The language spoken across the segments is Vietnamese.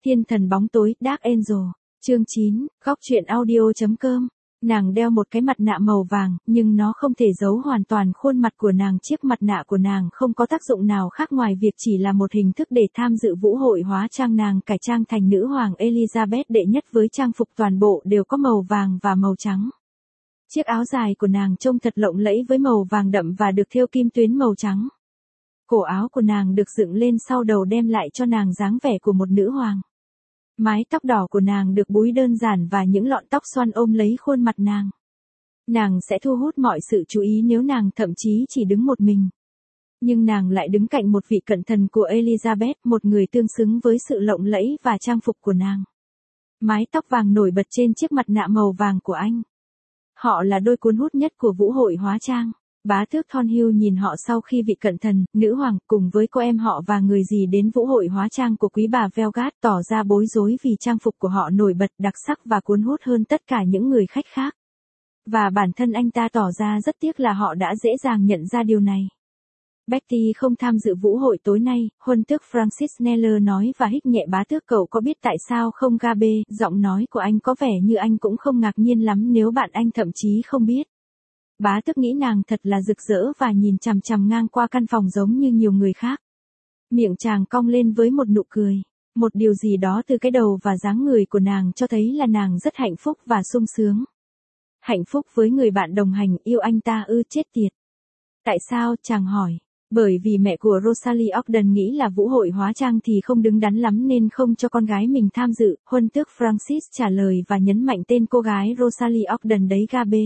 Thiên thần bóng tối, Dark Angel, chương 9, góc truyện audio.com. Nàng đeo một cái mặt nạ màu vàng, nhưng nó không thể giấu hoàn toàn khuôn mặt của nàng. Chiếc mặt nạ của nàng không có tác dụng nào khác ngoài việc chỉ là một hình thức để tham dự vũ hội hóa trang. Nàng cải trang thành nữ hoàng Elizabeth đệ nhất với trang phục toàn bộ đều có màu vàng và màu trắng. Chiếc áo dài của nàng trông thật lộng lẫy với màu vàng đậm và được thêu kim tuyến màu trắng. Cổ áo của nàng được dựng lên sau đầu đem lại cho nàng dáng vẻ của một nữ hoàng. Mái tóc đỏ của nàng được búi đơn giản và những lọn tóc xoăn ôm lấy khuôn mặt nàng. Nàng sẽ thu hút mọi sự chú ý nếu nàng thậm chí chỉ đứng một mình. Nhưng nàng lại đứng cạnh một vị cận thần của Elizabeth, một người tương xứng với sự lộng lẫy và trang phục của nàng. Mái tóc vàng nổi bật trên chiếc mặt nạ màu vàng của anh. Họ là đôi cuốn hút nhất của vũ hội hóa trang. Bá tước Thornhill nhìn họ sau khi vị cận thần, nữ hoàng, cùng với cô em họ và người dì đến vũ hội hóa trang của quý bà Velgat, tỏ ra bối rối vì trang phục của họ nổi bật, đặc sắc và cuốn hút hơn tất cả những người khách khác. Và bản thân anh ta tỏ ra rất tiếc là họ đã dễ dàng nhận ra điều này. Betty không tham dự vũ hội tối nay, huân tước Francis Kneller nói và hích nhẹ bá tước. Cậu có biết tại sao không Gabe? Giọng nói của anh có vẻ như anh cũng không ngạc nhiên lắm nếu bạn anh thậm chí không biết. Bá tước nghĩ nàng thật là rực rỡ và nhìn chằm chằm ngang qua căn phòng giống như nhiều người khác. Miệng chàng cong lên với một nụ cười. Một điều gì đó từ cái đầu và dáng người của nàng cho thấy là nàng rất hạnh phúc và sung sướng. Hạnh phúc với người bạn đồng hành. Yêu anh ta ư? Chết tiệt. Tại sao? Chàng hỏi. Bởi vì mẹ của Rosalie Ogden nghĩ là vũ hội hóa trang thì không đứng đắn lắm nên không cho con gái mình tham dự. Huân tước Francis trả lời và nhấn mạnh tên cô gái Rosalie Ogden đấy. Gabe.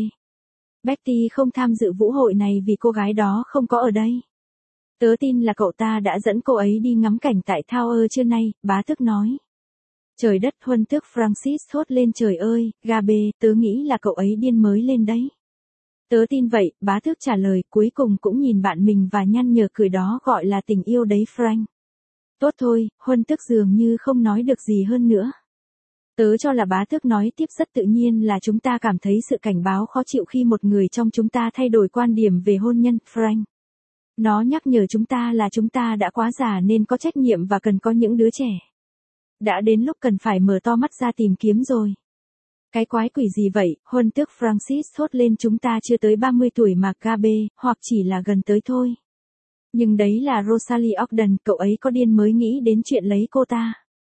Betty không tham dự vũ hội này vì cô gái đó không có ở đây. Tớ tin là cậu ta đã dẫn cô ấy đi ngắm cảnh tại Tower trưa nay, bá tước nói. Trời đất! Huân tước Francis thốt lên. Trời ơi, Gabe, tớ nghĩ là cậu ấy điên mới lên đấy. Tớ tin vậy, bá tước trả lời, cuối cùng cũng nhìn bạn mình và nhăn nhở cười. Đó gọi là tình yêu đấy Frank. Tốt thôi, huân tước dường như không nói được gì hơn nữa. Tớ cho là bá tước nói tiếp rất tự nhiên là chúng ta cảm thấy sự cảnh báo khó chịu khi một người trong chúng ta thay đổi quan điểm về hôn nhân, Frank. Nó nhắc nhở chúng ta là chúng ta đã quá già nên có trách nhiệm và cần có những đứa trẻ. Đã đến lúc cần phải mở to mắt ra tìm kiếm rồi. Cái quái quỷ gì vậy? Huân tước Francis thốt lên. Chúng ta chưa tới 30 tuổi mà Gabe, hoặc chỉ là gần tới thôi. Nhưng đấy là Rosalie Ogden, cậu ấy có điên mới nghĩ đến chuyện lấy cô ta.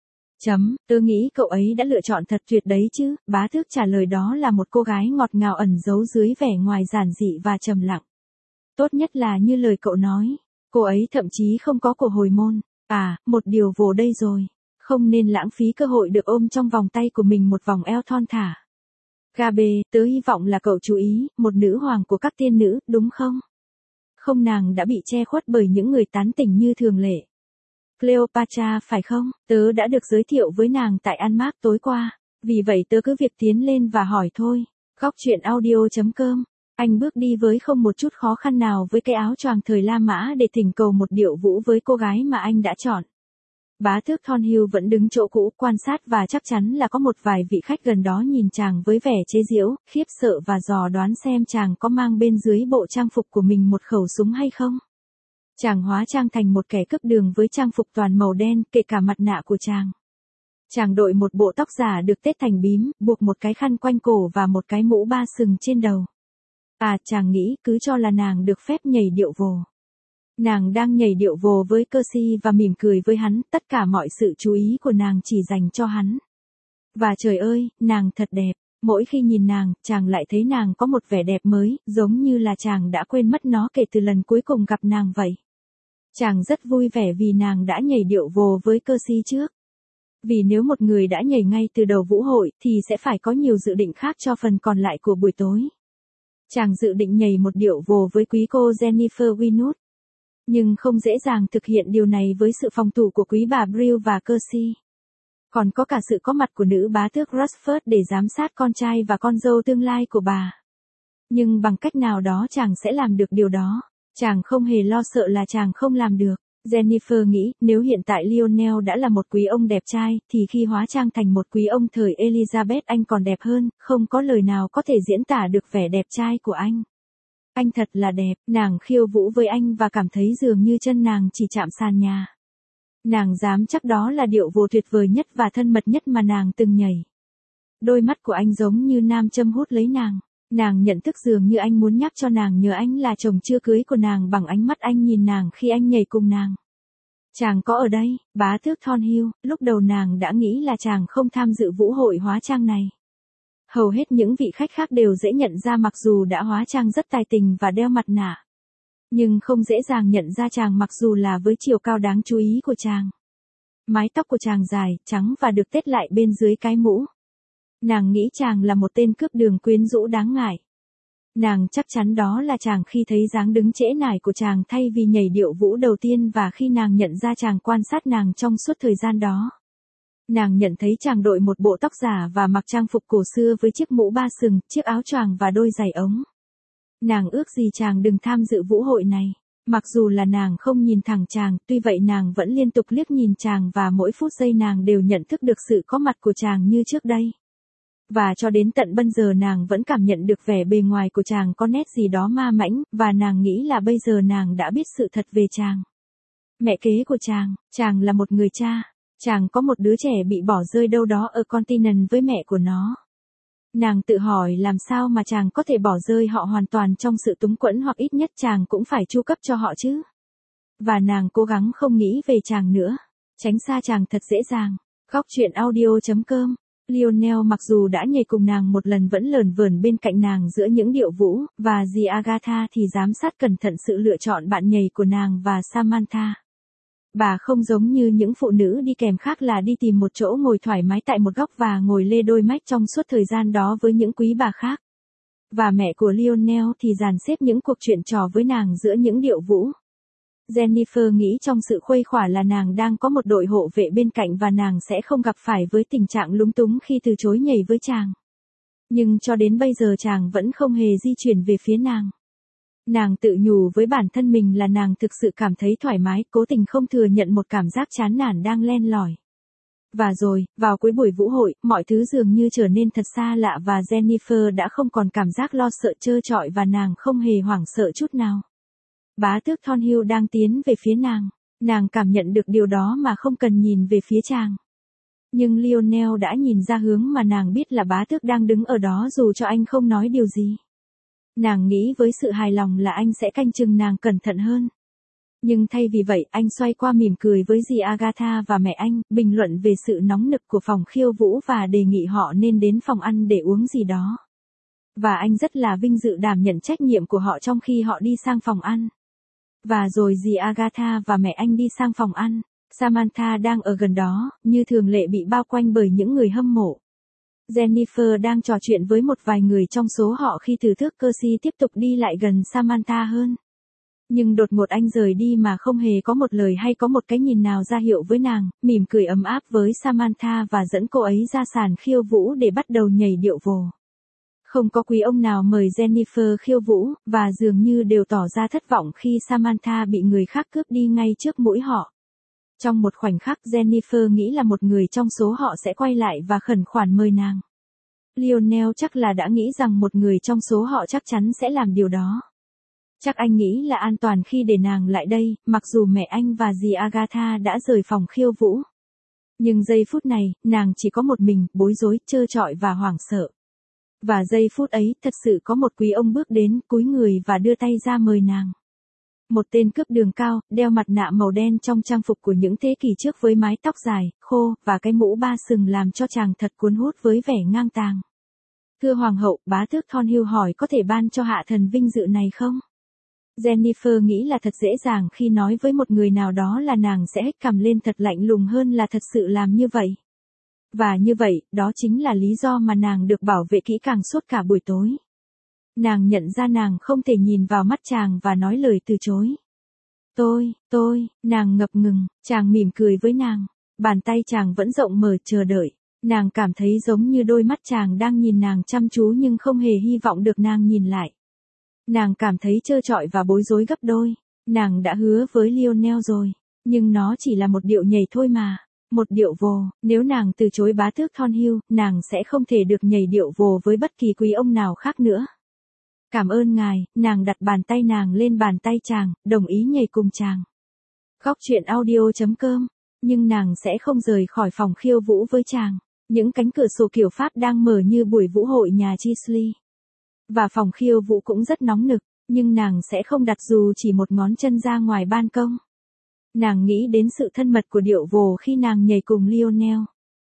Tớ nghĩ cậu ấy đã lựa chọn thật tuyệt đấy chứ, bá tước trả lời. Đó là một cô gái ngọt ngào ẩn giấu dưới vẻ ngoài giản dị và trầm lặng. Tốt nhất là như lời cậu nói, cô ấy thậm chí không có cổ hồi môn. À, một điều vồ đây rồi. Không nên lãng phí cơ hội được ôm trong vòng tay của mình một vòng eo thon thả. Gabe, tớ hy vọng là cậu chú ý, một nữ hoàng của các tiên nữ, đúng không? Không, nàng đã bị che khuất bởi những người tán tỉnh như thường lệ. Cleopatra phải không? Tớ đã được giới thiệu với nàng tại An Mác tối qua. Vì vậy tớ cứ việc tiến lên và hỏi thôi. Góc truyện audio.com. Anh bước đi với không một chút khó khăn nào với cái áo choàng thời La Mã để thỉnh cầu một điệu vũ với cô gái mà anh đã chọn. Bá tước Thornhill vẫn đứng chỗ cũ quan sát và chắc chắn là có một vài vị khách gần đó nhìn chàng với vẻ chế giễu, khiếp sợ và dò đoán xem chàng có mang bên dưới bộ trang phục của mình một khẩu súng hay không. Chàng hóa trang thành một kẻ cướp đường với trang phục toàn màu đen, kể cả mặt nạ của chàng. Chàng đội một bộ tóc giả được tết thành bím, buộc một cái khăn quanh cổ và một cái mũ ba sừng trên đầu. À, chàng nghĩ cứ cho là nàng được phép nhảy điệu vồ. Nàng đang nhảy điệu vồ với Percy và mỉm cười với hắn, tất cả mọi sự chú ý của nàng chỉ dành cho hắn. Và trời ơi, nàng thật đẹp. Mỗi khi nhìn nàng, chàng lại thấy nàng có một vẻ đẹp mới, giống như là chàng đã quên mất nó kể từ lần cuối cùng gặp nàng vậy. Chàng rất vui vẻ vì nàng đã nhảy điệu vồ với Percy trước. Vì nếu một người đã nhảy ngay từ đầu vũ hội, thì sẽ phải có nhiều dự định khác cho phần còn lại của buổi tối. Chàng dự định nhảy một điệu vồ với quý cô Jennifer Winwood. Nhưng không dễ dàng thực hiện điều này với sự phòng thủ của quý bà Brill và Percy. Còn có cả sự có mặt của nữ bá tước Rochford để giám sát con trai và con dâu tương lai của bà. Nhưng bằng cách nào đó chàng sẽ làm được điều đó. Chàng không hề lo sợ là chàng không làm được. Jennifer nghĩ, nếu hiện tại Lionel đã là một quý ông đẹp trai, thì khi hóa trang thành một quý ông thời Elizabeth anh còn đẹp hơn, không có lời nào có thể diễn tả được vẻ đẹp trai của anh. Anh thật là đẹp, nàng khiêu vũ với anh và cảm thấy dường như chân nàng chỉ chạm sàn nhà. Nàng dám chắc đó là điệu vồ tuyệt vời nhất và thân mật nhất mà nàng từng nhảy. Đôi mắt của anh giống như nam châm hút lấy nàng. Nàng nhận thức dường như anh muốn nhắc cho nàng nhớ anh là chồng chưa cưới của nàng bằng ánh mắt anh nhìn nàng khi anh nhảy cùng nàng. Chàng có ở đây, bá tước Thornhill, lúc đầu nàng đã nghĩ là chàng không tham dự vũ hội hóa trang này. Hầu hết những vị khách khác đều dễ nhận ra mặc dù đã hóa trang rất tài tình và đeo mặt nạ. Nhưng không dễ dàng nhận ra chàng mặc dù là với chiều cao đáng chú ý của chàng. Mái tóc của chàng dài, trắng và được tết lại bên dưới cái mũ. Nàng nghĩ chàng là một tên cướp đường quyến rũ đáng ngại. Nàng chắc chắn đó là chàng khi thấy dáng đứng trễ nải của chàng thay vì nhảy điệu vũ đầu tiên và khi nàng nhận ra chàng quan sát nàng trong suốt thời gian đó. Nàng nhận thấy chàng đội một bộ tóc giả và mặc trang phục cổ xưa với chiếc mũ ba sừng, chiếc áo choàng và đôi giày ống. Nàng ước gì chàng đừng tham dự vũ hội này. Mặc dù là nàng không nhìn thẳng chàng, tuy vậy nàng vẫn liên tục liếc nhìn chàng và mỗi phút giây nàng đều nhận thức được sự có mặt của chàng như trước đây. Và cho đến tận bây giờ nàng vẫn cảm nhận được vẻ bề ngoài của chàng có nét gì đó ma mãnh, và nàng nghĩ là bây giờ nàng đã biết sự thật về chàng. Mẹ kế của chàng là một người cha, chàng có một đứa trẻ bị bỏ rơi đâu đó ở continent với mẹ của nó. Nàng tự hỏi làm sao mà chàng có thể bỏ rơi họ hoàn toàn trong sự túng quẫn hoặc ít nhất chàng cũng phải chu cấp cho họ chứ. Và nàng cố gắng không nghĩ về chàng nữa, tránh xa chàng thật dễ dàng. Góc truyện audio.com. Lionel mặc dù đã nhảy cùng nàng một lần vẫn lởn vởn bên cạnh nàng giữa những điệu vũ, và dì Agatha thì giám sát cẩn thận sự lựa chọn bạn nhảy của nàng và Samantha. Bà không giống như những phụ nữ đi kèm khác là đi tìm một chỗ ngồi thoải mái tại một góc và ngồi lê đôi mách trong suốt thời gian đó với những quý bà khác. Và mẹ của Lionel thì dàn xếp những cuộc chuyện trò với nàng giữa những điệu vũ. Jennifer nghĩ trong sự khuây khỏa là nàng đang có một đội hộ vệ bên cạnh và nàng sẽ không gặp phải với tình trạng lúng túng khi từ chối nhảy với chàng. Nhưng cho đến bây giờ chàng vẫn không hề di chuyển về phía nàng. Nàng tự nhủ với bản thân mình là nàng thực sự cảm thấy thoải mái, cố tình không thừa nhận một cảm giác chán nản đang len lỏi. Và rồi, vào cuối buổi vũ hội, mọi thứ dường như trở nên thật xa lạ và Jennifer đã không còn cảm giác lo sợ trơ trọi và nàng không hề hoảng sợ chút nào. Bá tước Thornhill đang tiến về phía nàng cảm nhận được điều đó mà không cần nhìn về phía chàng. Nhưng Lionel đã nhìn ra hướng mà nàng biết là bá tước đang đứng ở đó dù cho anh không nói điều gì. Nàng nghĩ với sự hài lòng là anh sẽ canh chừng nàng cẩn thận hơn. Nhưng thay vì vậy, anh xoay qua mỉm cười với dì Agatha và mẹ anh, bình luận về sự nóng nực của phòng khiêu vũ và đề nghị họ nên đến phòng ăn để uống gì đó. Và anh rất là vinh dự đảm nhận trách nhiệm của họ trong khi họ đi sang phòng ăn. Và rồi dì Agatha và mẹ anh đi sang phòng ăn. Samantha đang ở gần đó, như thường lệ bị bao quanh bởi những người hâm mộ. Jennifer đang trò chuyện với một vài người trong số họ khi từ thước Percy tiếp tục đi lại gần Samantha hơn. Nhưng đột ngột anh rời đi mà không hề có một lời hay có một cái nhìn nào ra hiệu với nàng, mỉm cười ấm áp với Samantha và dẫn cô ấy ra sàn khiêu vũ để bắt đầu nhảy điệu vồ. Không có quý ông nào mời Jennifer khiêu vũ, và dường như đều tỏ ra thất vọng khi Samantha bị người khác cướp đi ngay trước mũi họ. Trong một khoảnh khắc Jennifer nghĩ là một người trong số họ sẽ quay lại và khẩn khoản mời nàng. Lionel chắc là đã nghĩ rằng một người trong số họ chắc chắn sẽ làm điều đó. Chắc anh nghĩ là an toàn khi để nàng lại đây, mặc dù mẹ anh và dì Agatha đã rời phòng khiêu vũ. Nhưng giây phút này, nàng chỉ có một mình, bối rối, trơ trọi và hoảng sợ. Và giây phút ấy, thật sự có một quý ông bước đến, cúi người và đưa tay ra mời nàng. Một tên cướp đường cao, đeo mặt nạ màu đen trong trang phục của những thế kỷ trước với mái tóc dài, khô, và cái mũ ba sừng làm cho chàng thật cuốn hút với vẻ ngang tàng. Thưa hoàng hậu, bá tước Thornhill hỏi có thể ban cho hạ thần vinh dự này không? Jennifer nghĩ là thật dễ dàng khi nói với một người nào đó là nàng sẽ hếch cằm lên thật lạnh lùng hơn là thật sự làm như vậy. Và như vậy, đó chính là lý do mà nàng được bảo vệ kỹ càng suốt cả buổi tối. Nàng nhận ra nàng không thể nhìn vào mắt chàng và nói lời từ chối. Nàng ngập ngừng, chàng mỉm cười với nàng. Bàn tay chàng vẫn rộng mở chờ đợi. Nàng cảm thấy giống như đôi mắt chàng đang nhìn nàng chăm chú nhưng không hề hy vọng được nàng nhìn lại. Nàng cảm thấy trơ trọi và bối rối gấp đôi. Nàng đã hứa với Lionel rồi. Nhưng nó chỉ là một điệu nhảy thôi mà. Một điệu vồ, nếu nàng từ chối bá tước Thornhill, nàng sẽ không thể được nhảy điệu vồ với bất kỳ quý ông nào khác nữa. Cảm ơn ngài, nàng đặt bàn tay nàng lên bàn tay chàng, đồng ý nhảy cùng chàng. Góc truyện audio.com Nhưng nàng sẽ không rời khỏi phòng khiêu vũ với chàng. Những cánh cửa sổ kiểu Pháp đang mở như buổi vũ hội nhà Chisley. Và phòng khiêu vũ cũng rất nóng nực, nhưng nàng sẽ không đặt dù chỉ một ngón chân ra ngoài ban công. Nàng nghĩ đến sự thân mật của điệu vồ khi nàng nhảy cùng Lionel.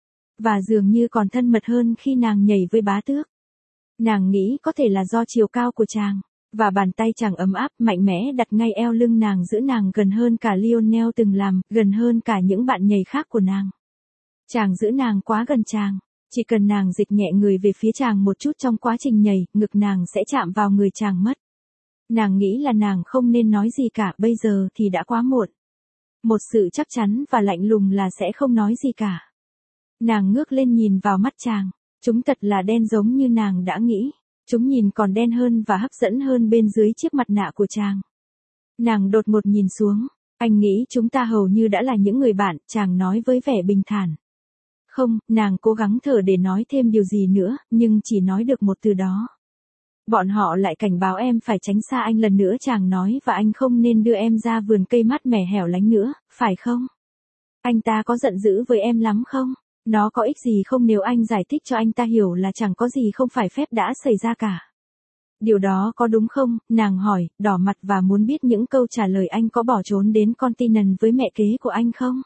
Và dường như còn thân mật hơn khi nàng nhảy với bá tước. Nàng nghĩ có thể là do chiều cao của chàng. Và bàn tay chàng ấm áp, mạnh mẽ đặt ngay eo lưng nàng, giữ nàng gần hơn cả Lionel từng làm, gần hơn cả những bạn nhảy khác của nàng. Chàng giữ nàng quá gần chàng. Chỉ cần nàng dịch nhẹ người về phía chàng một chút trong quá trình nhảy, ngực nàng sẽ chạm vào người chàng mất. Nàng nghĩ là nàng không nên nói gì cả, bây giờ thì đã quá muộn. Một sự chắc chắn và lạnh lùng là sẽ không nói gì cả. Nàng ngước lên nhìn vào mắt chàng. Chúng thật là đen giống như nàng đã nghĩ. Chúng nhìn còn đen hơn và hấp dẫn hơn bên dưới chiếc mặt nạ của chàng. Nàng đột ngột nhìn xuống. Anh nghĩ chúng ta hầu như đã là những người bạn, chàng nói với vẻ bình thản. Không, nàng cố gắng thở để nói thêm điều gì nữa, nhưng chỉ nói được một từ đó. Bọn họ lại cảnh báo em phải tránh xa anh lần nữa, chàng nói, và anh không nên đưa em ra vườn cây mát mẻ hẻo lánh nữa, phải không? Anh ta có giận dữ với em lắm không? Nó có ích gì không nếu anh giải thích cho anh ta hiểu là chẳng có gì không phải phép đã xảy ra cả? Điều đó có đúng không? Nàng hỏi, đỏ mặt và muốn biết những câu trả lời. Anh có bỏ trốn đến continent với mẹ kế của anh không?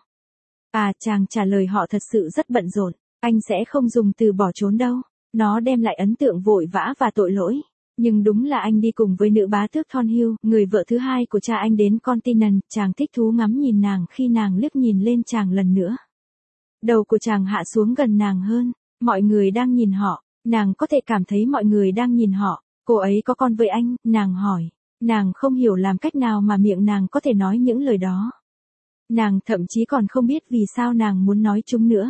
À, chàng trả lời, họ thật sự rất bận rộn. Anh sẽ không dùng từ bỏ trốn đâu. Nó đem lại ấn tượng vội vã và tội lỗi. Nhưng đúng là anh đi cùng với nữ bá tước Thornhill, người vợ thứ hai của cha anh, đến continent. Chàng thích thú ngắm nhìn nàng khi nàng liếc nhìn lên chàng lần nữa. Đầu của chàng hạ xuống gần nàng hơn. Mọi người đang nhìn họ. Nàng có thể cảm thấy mọi người đang nhìn họ. Cô ấy có con với anh, nàng hỏi. Nàng không hiểu làm cách nào mà miệng nàng có thể nói những lời đó. Nàng thậm chí còn không biết vì sao nàng muốn nói chúng nữa.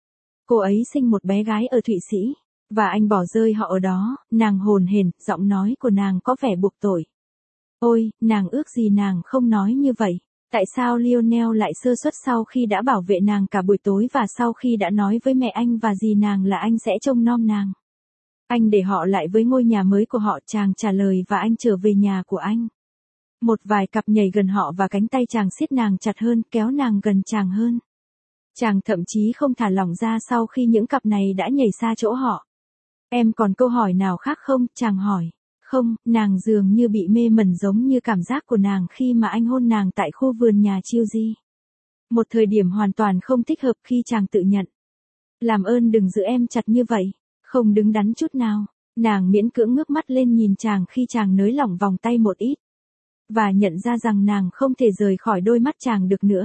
Cô ấy sinh một bé gái ở Thụy Sĩ. Và anh bỏ rơi họ ở đó. Nàng hồn hển, giọng nói của nàng có vẻ buộc tội. Ôi, nàng ước gì nàng không nói như vậy. Tại sao Lionel lại sơ suất sau khi đã bảo vệ nàng cả buổi tối và sau khi đã nói với mẹ anh và dì nàng là anh sẽ trông nom nàng? Anh để họ lại với ngôi nhà mới của họ, chàng trả lời, và anh trở về nhà của anh. Một vài cặp nhảy gần họ và cánh tay chàng siết nàng chặt hơn, kéo nàng gần chàng hơn. Chàng thậm chí không thả lỏng ra sau khi những cặp này đã nhảy xa chỗ họ. Em còn câu hỏi nào khác không? Chàng hỏi. Không, nàng dường như bị mê mẩn giống như cảm giác của nàng khi mà anh hôn nàng tại khu vườn nhà Chilsea. Một thời điểm hoàn toàn không thích hợp khi chàng tự nhận. Làm ơn đừng giữ em chặt như vậy. Không đứng đắn chút nào. Nàng miễn cưỡng ngước mắt lên nhìn chàng khi chàng nới lỏng vòng tay một ít. Và nhận ra rằng nàng không thể rời khỏi đôi mắt chàng được nữa.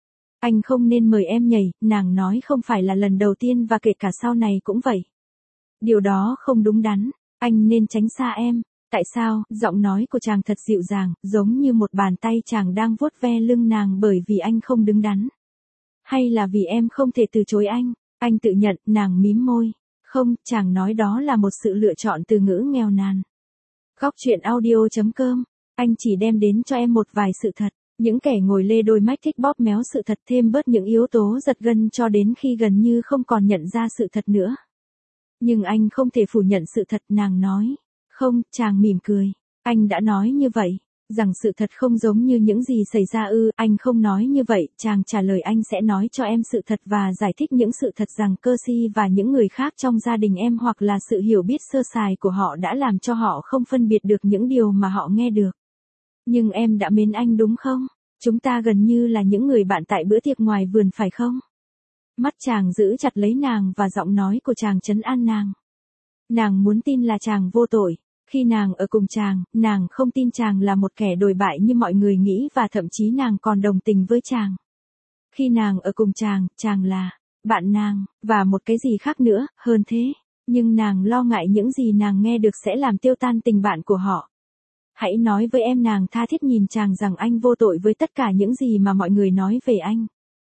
Anh không nên mời em nhảy, nàng nói, không phải là lần đầu tiên và kể cả sau này cũng vậy. Điều đó không đúng đắn, anh nên tránh xa em. Tại sao? Giọng nói của chàng thật dịu dàng, giống như một bàn tay chàng đang vuốt ve lưng nàng, bởi vì anh không đứng đắn. Hay là vì em không thể từ chối anh? Anh tự nhận, nàng mím môi. Không, chàng nói, đó là một sự lựa chọn từ ngữ nghèo nàn. Góc truyện audio.com. Anh chỉ đem đến cho em một vài sự thật. Những kẻ ngồi lê đôi mách thích bóp méo sự thật, thêm bớt những yếu tố giật gân cho đến khi gần như không còn nhận ra sự thật nữa. Nhưng anh không thể phủ nhận sự thật, nàng nói. Không, chàng mỉm cười. Anh đã nói như vậy. Rằng sự thật không giống như những gì xảy ra ư? Anh không nói như vậy, chàng trả lời, anh sẽ nói cho em sự thật và giải thích những sự thật rằng Percy và những người khác trong gia đình em, hoặc là sự hiểu biết sơ sài của họ, đã làm cho họ không phân biệt được những điều mà họ nghe được. Nhưng em đã mến anh đúng không? Chúng ta gần như là những người bạn tại bữa tiệc ngoài vườn phải không? Mắt chàng giữ chặt lấy nàng và giọng nói của chàng trấn an nàng. Nàng muốn tin là chàng vô tội. Khi nàng ở cùng chàng, nàng không tin chàng là một kẻ đồi bại như mọi người nghĩ, và thậm chí nàng còn đồng tình với chàng. Khi nàng ở cùng chàng, chàng là bạn nàng, và một cái gì khác nữa, hơn thế. Nhưng nàng lo ngại những gì nàng nghe được sẽ làm tiêu tan tình bạn của họ. Hãy nói với em, nàng tha thiết nhìn chàng, rằng anh vô tội với tất cả những gì mà mọi người nói về anh.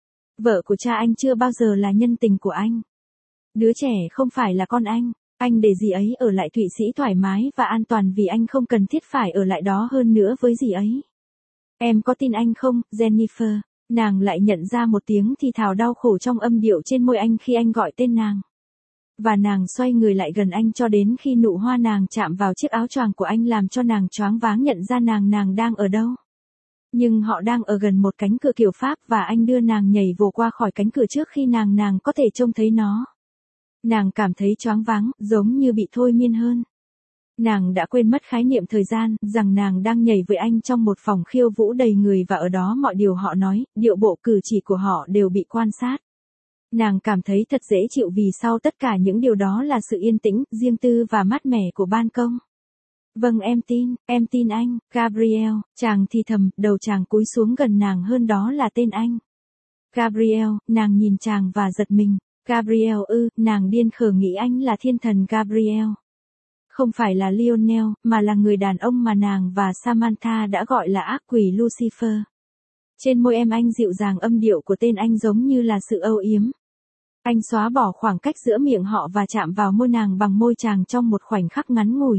Vợ của cha anh chưa bao giờ là nhân tình của anh. Đứa trẻ không phải là con anh. Anh để dì ấy ở lại Thụy Sĩ thoải mái và an toàn vì anh không cần thiết phải ở lại đó hơn nữa với dì ấy. Em có tin anh không, Jennifer? Nàng lại nhận ra một tiếng thì thào đau khổ trong âm điệu trên môi anh khi anh gọi tên nàng. Và nàng xoay người lại gần anh cho đến khi nụ hoa nàng chạm vào chiếc áo choàng của anh, làm cho nàng choáng váng nhận ra nàng đang ở đâu. Nhưng họ đang ở gần một cánh cửa kiểu Pháp và anh đưa nàng nhảy vồ qua khỏi cánh cửa trước khi nàng có thể trông thấy nó. Nàng cảm thấy choáng váng, giống như bị thôi miên hơn. Nàng đã quên mất khái niệm thời gian, rằng nàng đang nhảy với anh trong một phòng khiêu vũ đầy người và ở đó mọi điều họ nói, điệu bộ cử chỉ của họ đều bị quan sát. Nàng cảm thấy thật dễ chịu vì sau tất cả những điều đó là sự yên tĩnh, riêng tư và mát mẻ của ban công. Vâng em tin anh, Gabriel, chàng thì thầm, đầu chàng cúi xuống gần nàng hơn đó là tên anh. Gabriel, nàng nhìn chàng và giật mình. Gabriel nàng điên khờ nghĩ anh là thiên thần Gabriel. Không phải là Lionel, mà là người đàn ông mà nàng và Samantha đã gọi là ác quỷ Lucifer. Trên môi anh dịu dàng âm điệu của tên anh giống như là sự âu yếm. Anh xóa bỏ khoảng cách giữa miệng họ và chạm vào môi nàng bằng môi chàng trong một khoảnh khắc ngắn ngủi.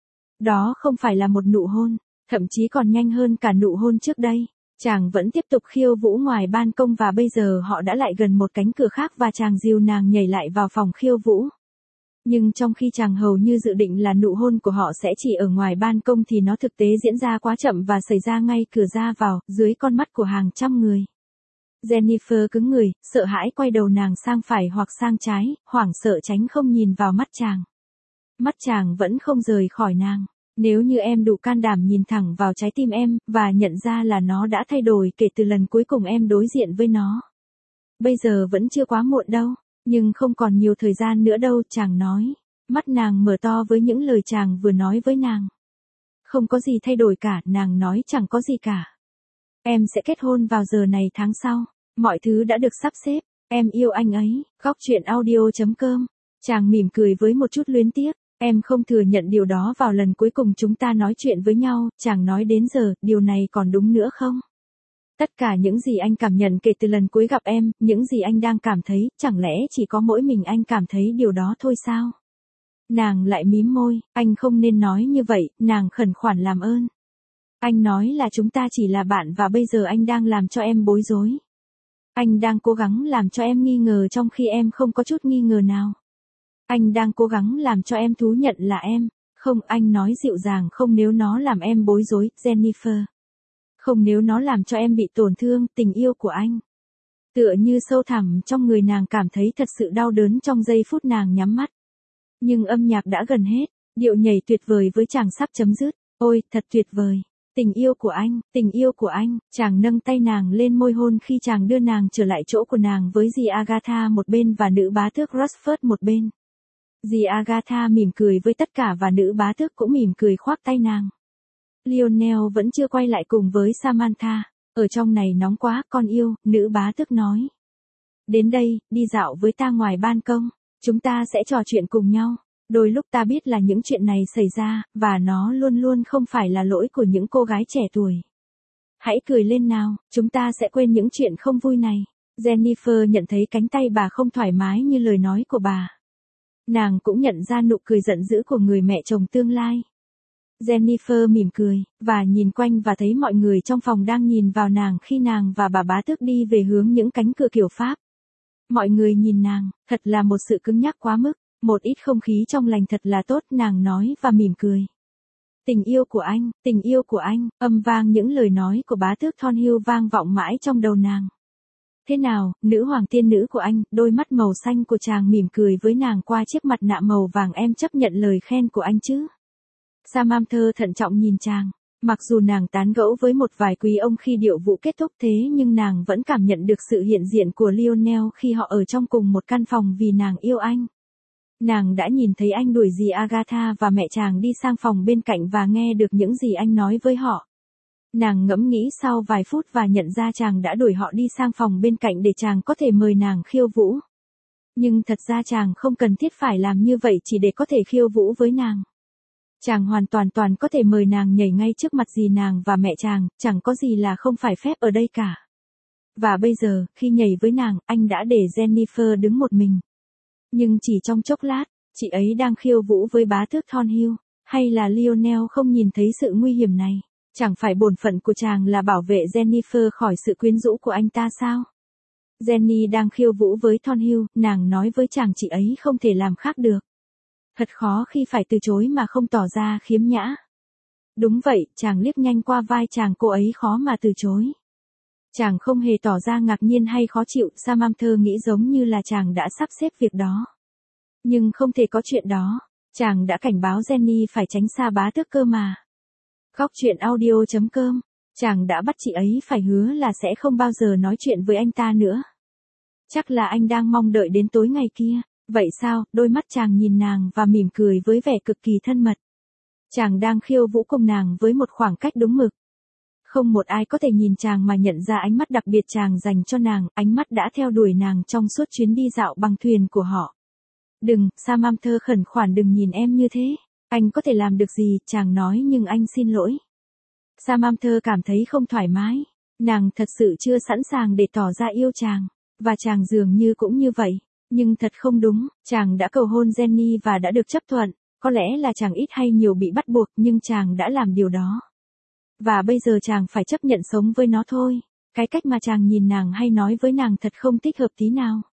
Đó không phải là một nụ hôn, thậm chí còn nhanh hơn cả nụ hôn trước đây. Chàng vẫn tiếp tục khiêu vũ ngoài ban công và bây giờ họ đã lại gần một cánh cửa khác và chàng dìu nàng nhảy lại vào phòng khiêu vũ. Nhưng trong khi chàng hầu như dự định là nụ hôn của họ sẽ chỉ ở ngoài ban công thì nó thực tế diễn ra quá chậm và xảy ra ngay cửa ra vào, dưới con mắt của hàng trăm người. Jennifer cứng người, sợ hãi quay đầu nàng sang phải hoặc sang trái, hoảng sợ tránh không nhìn vào mắt chàng. Mắt chàng vẫn không rời khỏi nàng. Nếu như em đủ can đảm nhìn thẳng vào trái tim em, và nhận ra là nó đã thay đổi kể từ lần cuối cùng em đối diện với nó. Bây giờ vẫn chưa quá muộn đâu, nhưng không còn nhiều thời gian nữa đâu, chàng nói. Mắt nàng mở to với những lời chàng vừa nói với nàng. Không có gì thay đổi cả, nàng nói chẳng có gì cả. Em sẽ kết hôn vào giờ này tháng sau, mọi thứ đã được sắp xếp, em yêu anh ấy. Góc truyện audio.com. Chàng mỉm cười với một chút luyến tiếc. Em không thừa nhận điều đó vào lần cuối cùng chúng ta nói chuyện với nhau, chàng nói đến giờ, điều này còn đúng nữa không? Tất cả những gì anh cảm nhận kể từ lần cuối gặp em, những gì anh đang cảm thấy, chẳng lẽ chỉ có mỗi mình anh cảm thấy điều đó thôi sao? Nàng lại mím môi, anh không nên nói như vậy, nàng khẩn khoản làm ơn. Anh nói là chúng ta chỉ là bạn và bây giờ anh đang làm cho em bối rối. Anh đang cố gắng làm cho em nghi ngờ trong khi em không có chút nghi ngờ nào. Anh đang cố gắng làm cho em thú nhận là em. Không, anh nói dịu dàng, không nếu nó làm em bối rối, Jennifer. Không nếu nó làm cho em bị tổn thương, tình yêu của anh. Tựa như sâu thẳm trong người nàng cảm thấy thật sự đau đớn trong giây phút nàng nhắm mắt. Nhưng âm nhạc đã gần hết, điệu nhảy tuyệt vời với chàng sắp chấm dứt. Ôi, thật tuyệt vời. Tình yêu của anh, chàng nâng tay nàng lên môi hôn khi chàng đưa nàng trở lại chỗ của nàng với dì Agatha một bên và nữ bá tước Rochford một bên. Dì Agatha mỉm cười với tất cả và nữ bá tước cũng mỉm cười khoác tay nàng. Lionel vẫn chưa quay lại cùng với Samantha. Ở trong này nóng quá, con yêu, nữ bá tước nói. Đến đây, đi dạo với ta ngoài ban công. Chúng ta sẽ trò chuyện cùng nhau. Đôi lúc ta biết là những chuyện này xảy ra, và nó luôn luôn không phải là lỗi của những cô gái trẻ tuổi. Hãy cười lên nào, chúng ta sẽ quên những chuyện không vui này. Jennifer nhận thấy cánh tay bà không thoải mái như lời nói của bà. Nàng cũng nhận ra nụ cười giận dữ của người mẹ chồng tương lai. Jennifer mỉm cười, và nhìn quanh và thấy mọi người trong phòng đang nhìn vào nàng khi nàng và bà bá tước đi về hướng những cánh cửa kiểu Pháp. Mọi người nhìn nàng, thật là một sự cứng nhắc quá mức, một ít không khí trong lành thật là tốt, nàng nói và mỉm cười. Tình yêu của anh, âm vang những lời nói của bá tước Thornhill vang vọng mãi trong đầu nàng. Thế nào, nữ hoàng tiên nữ của anh, đôi mắt màu xanh của chàng mỉm cười với nàng qua chiếc mặt nạ màu vàng, em chấp nhận lời khen của anh chứ? Samantha thận trọng nhìn chàng. Mặc dù nàng tán gẫu với một vài quý ông khi điệu vụ kết thúc thế nhưng nàng vẫn cảm nhận được sự hiện diện của Lionel khi họ ở trong cùng một căn phòng vì nàng yêu anh. Nàng đã nhìn thấy anh đuổi dì Agatha và mẹ chàng đi sang phòng bên cạnh và nghe được những gì anh nói với họ. Nàng ngẫm nghĩ sau vài phút và nhận ra chàng đã đuổi họ đi sang phòng bên cạnh để chàng có thể mời nàng khiêu vũ. Nhưng thật ra chàng không cần thiết phải làm như vậy chỉ để có thể khiêu vũ với nàng. Chàng hoàn toàn có thể mời nàng nhảy ngay trước mặt dì nàng và mẹ chàng, chẳng có gì là không phải phép ở đây cả. Và bây giờ, khi nhảy với nàng, anh đã để Jennifer đứng một mình. Nhưng chỉ trong chốc lát, chị ấy đang khiêu vũ với bá tước Thornhill, hay là Lionel không nhìn thấy sự nguy hiểm này? Chẳng phải bổn phận của chàng là bảo vệ Jennifer khỏi sự quyến rũ của anh ta sao? Jenny đang khiêu vũ với Thornhill, nàng nói với chàng chị ấy không thể làm khác được. Thật khó khi phải từ chối mà không tỏ ra khiếm nhã. Đúng vậy, chàng liếc nhanh qua vai chàng, cô ấy khó mà từ chối. Chàng không hề tỏ ra ngạc nhiên hay khó chịu, Samantha nghĩ giống như là chàng đã sắp xếp việc đó. Nhưng không thể có chuyện đó, chàng đã cảnh báo Jenny phải tránh xa bá tước cơ mà. Góc truyện audio.com, chàng đã bắt chị ấy phải hứa là sẽ không bao giờ nói chuyện với anh ta nữa. Chắc là anh đang mong đợi đến tối ngày kia. Vậy sao? Đôi mắt chàng nhìn nàng và mỉm cười với vẻ cực kỳ thân mật. Chàng đang khiêu vũ cùng nàng với một khoảng cách đúng mực. Không một ai có thể nhìn chàng mà nhận ra ánh mắt đặc biệt chàng dành cho nàng, ánh mắt đã theo đuổi nàng trong suốt chuyến đi dạo bằng thuyền của họ. Đừng, Samantha khẩn khoản, đừng nhìn em như thế. Anh có thể làm được gì, chàng nói, nhưng anh xin lỗi. Samantha cảm thấy không thoải mái. Nàng thật sự chưa sẵn sàng để tỏ ra yêu chàng. Và chàng dường như cũng như vậy. Nhưng thật không đúng, chàng đã cầu hôn Jenny và đã được chấp thuận. Có lẽ là chàng ít hay nhiều bị bắt buộc, nhưng chàng đã làm điều đó. Và bây giờ chàng phải chấp nhận sống với nó thôi. Cái cách mà chàng nhìn nàng hay nói với nàng thật không thích hợp tí nào.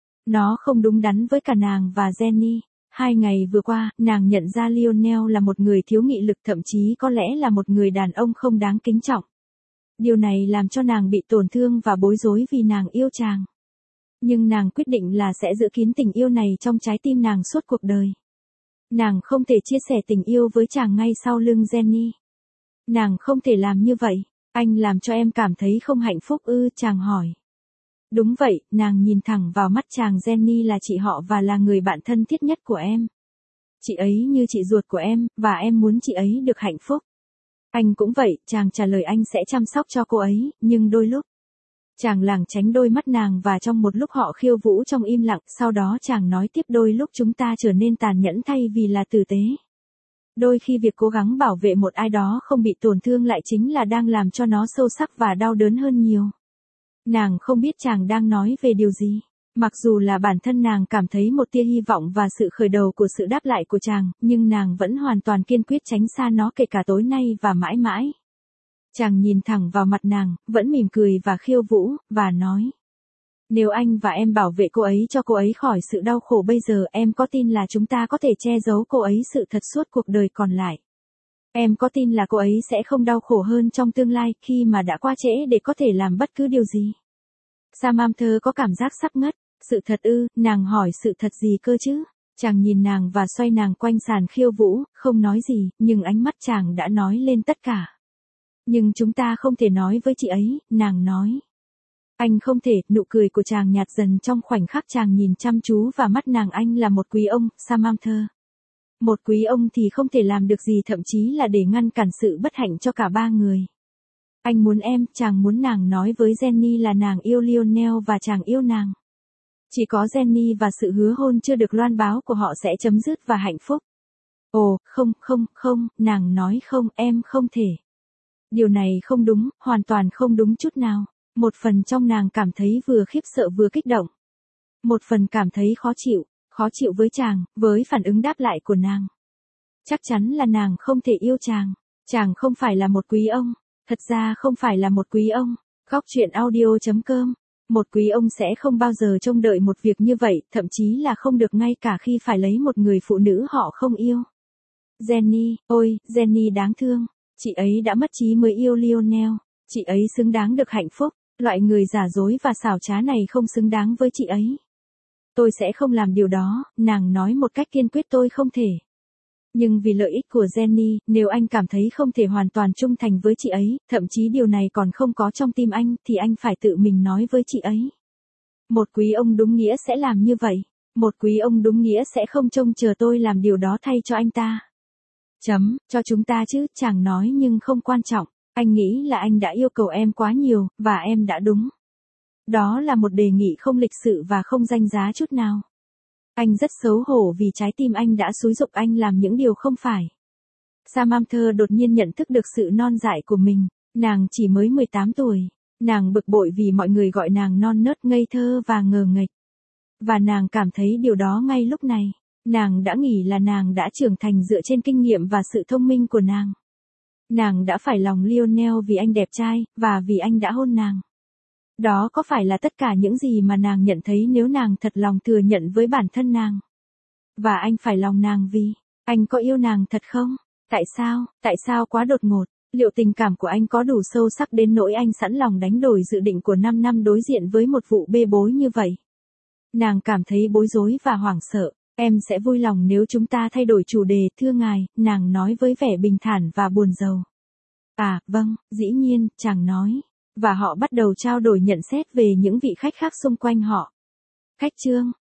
Nó không đúng đắn với cả nàng và Jenny. 2 ngày vừa qua, nàng nhận ra Lionel là một người thiếu nghị lực, thậm chí có lẽ là một người đàn ông không đáng kính trọng. Điều này làm cho nàng bị tổn thương và bối rối vì nàng yêu chàng. Nhưng nàng quyết định là sẽ giữ kín tình yêu này trong trái tim nàng suốt cuộc đời. Nàng không thể chia sẻ tình yêu với chàng ngay sau lưng Jenny. Nàng không thể làm như vậy. Anh làm cho em cảm thấy không hạnh phúc ư? Chàng hỏi. Đúng vậy, nàng nhìn thẳng vào mắt chàng. Jenny là chị họ và là người bạn thân thiết nhất của em. Chị ấy như chị ruột của em, và em muốn chị ấy được hạnh phúc. Anh cũng vậy, chàng trả lời, anh sẽ chăm sóc cho cô ấy, nhưng đôi lúc. Chàng lảng tránh đôi mắt nàng và trong một lúc họ khiêu vũ trong im lặng, sau đó chàng nói tiếp, đôi lúc chúng ta trở nên tàn nhẫn thay vì là tử tế. Đôi khi việc cố gắng bảo vệ một ai đó không bị tổn thương lại chính là đang làm cho nó sâu sắc và đau đớn hơn nhiều. Nàng không biết chàng đang nói về điều gì. Mặc dù là bản thân nàng cảm thấy một tia hy vọng và sự khởi đầu của sự đáp lại của chàng, nhưng nàng vẫn hoàn toàn kiên quyết tránh xa nó, kể cả tối nay và mãi mãi. Chàng nhìn thẳng vào mặt nàng, vẫn mỉm cười và khiêu vũ, và nói. Nếu anh và em bảo vệ cô ấy cho cô ấy khỏi sự đau khổ bây giờ, em có tin là chúng ta có thể che giấu cô ấy sự thật suốt cuộc đời còn lại? Em có tin là cô ấy sẽ không đau khổ hơn trong tương lai khi mà đã quá trễ để có thể làm bất cứ điều gì? Samantha có cảm giác sắp ngất. Sự thật ư? Nàng hỏi, sự thật gì cơ chứ? Chàng nhìn nàng và xoay nàng quanh sàn khiêu vũ, không nói gì, nhưng ánh mắt chàng đã nói lên tất cả. Nhưng chúng ta không thể nói với chị ấy, nàng nói. Anh không thể, nụ cười của chàng nhạt dần trong khoảnh khắc chàng nhìn chăm chú vào mắt nàng. Anh là một quý ông, Samantha. Một quý ông thì không thể làm được gì, thậm chí là để ngăn cản sự bất hạnh cho cả ba người. Anh muốn em, chàng muốn nàng nói với Jenny là nàng yêu Lionel và chàng yêu nàng. Chỉ có Jenny và sự hứa hôn chưa được loan báo của họ sẽ chấm dứt và hạnh phúc. Ồ, không, nàng nói không, em không thể. Điều này không đúng, hoàn toàn không đúng chút nào. Một phần trong nàng cảm thấy vừa khiếp sợ vừa kích động. Một phần cảm thấy khó chịu với chàng, với phản ứng đáp lại của nàng. Chắc chắn là nàng không thể yêu chàng. Chàng không phải là một quý ông. Thật ra không phải là một quý ông. Góc truyện audio.com. Một quý ông sẽ không bao giờ trông đợi một việc như vậy, thậm chí là không được, ngay cả khi phải lấy một người phụ nữ họ không yêu. Jenny, ôi, Jenny đáng thương. Chị ấy đã mất trí mới yêu Lionel. Chị ấy xứng đáng được hạnh phúc. Loại người giả dối và xảo trá này không xứng đáng với chị ấy. Tôi sẽ không làm điều đó, nàng nói một cách kiên quyết, tôi không thể. Nhưng vì lợi ích của Jenny, nếu anh cảm thấy không thể hoàn toàn trung thành với chị ấy, thậm chí điều này còn không có trong tim anh, thì anh phải tự mình nói với chị ấy. Một quý ông đúng nghĩa sẽ làm như vậy. Một quý ông đúng nghĩa sẽ không trông chờ tôi làm điều đó thay cho anh ta. Cho chúng ta chứ, chàng nói, nhưng không quan trọng. Anh nghĩ là anh đã yêu cầu em quá nhiều, và em đã đúng. Đó là một đề nghị không lịch sự và không danh giá chút nào. Anh rất xấu hổ vì trái tim anh đã xúi giục anh làm những điều không phải. Samantha đột nhiên nhận thức được sự non dại của mình. Nàng chỉ mới 18 tuổi. Nàng bực bội vì mọi người gọi nàng non nớt, ngây thơ và ngờ nghệch. Và nàng cảm thấy điều đó ngay lúc này. Nàng đã nghĩ là nàng đã trưởng thành dựa trên kinh nghiệm và sự thông minh của nàng. Nàng đã phải lòng Lionel vì anh đẹp trai, và vì anh đã hôn nàng. Đó có phải là tất cả những gì mà nàng nhận thấy nếu nàng thật lòng thừa nhận với bản thân nàng? Và anh phải lòng nàng vì, anh có yêu nàng thật không? Tại sao quá đột ngột? Liệu tình cảm của anh có đủ sâu sắc đến nỗi anh sẵn lòng đánh đổi dự định của 5 năm đối diện với một vụ bê bối như vậy? Nàng cảm thấy bối rối và hoảng sợ. Em sẽ vui lòng nếu chúng ta thay đổi chủ đề, thưa ngài, nàng nói với vẻ bình thản và buồn rầu. À, vâng, dĩ nhiên, chàng nói. Và họ bắt đầu trao đổi nhận xét về những vị khách khác xung quanh họ. Khách trương,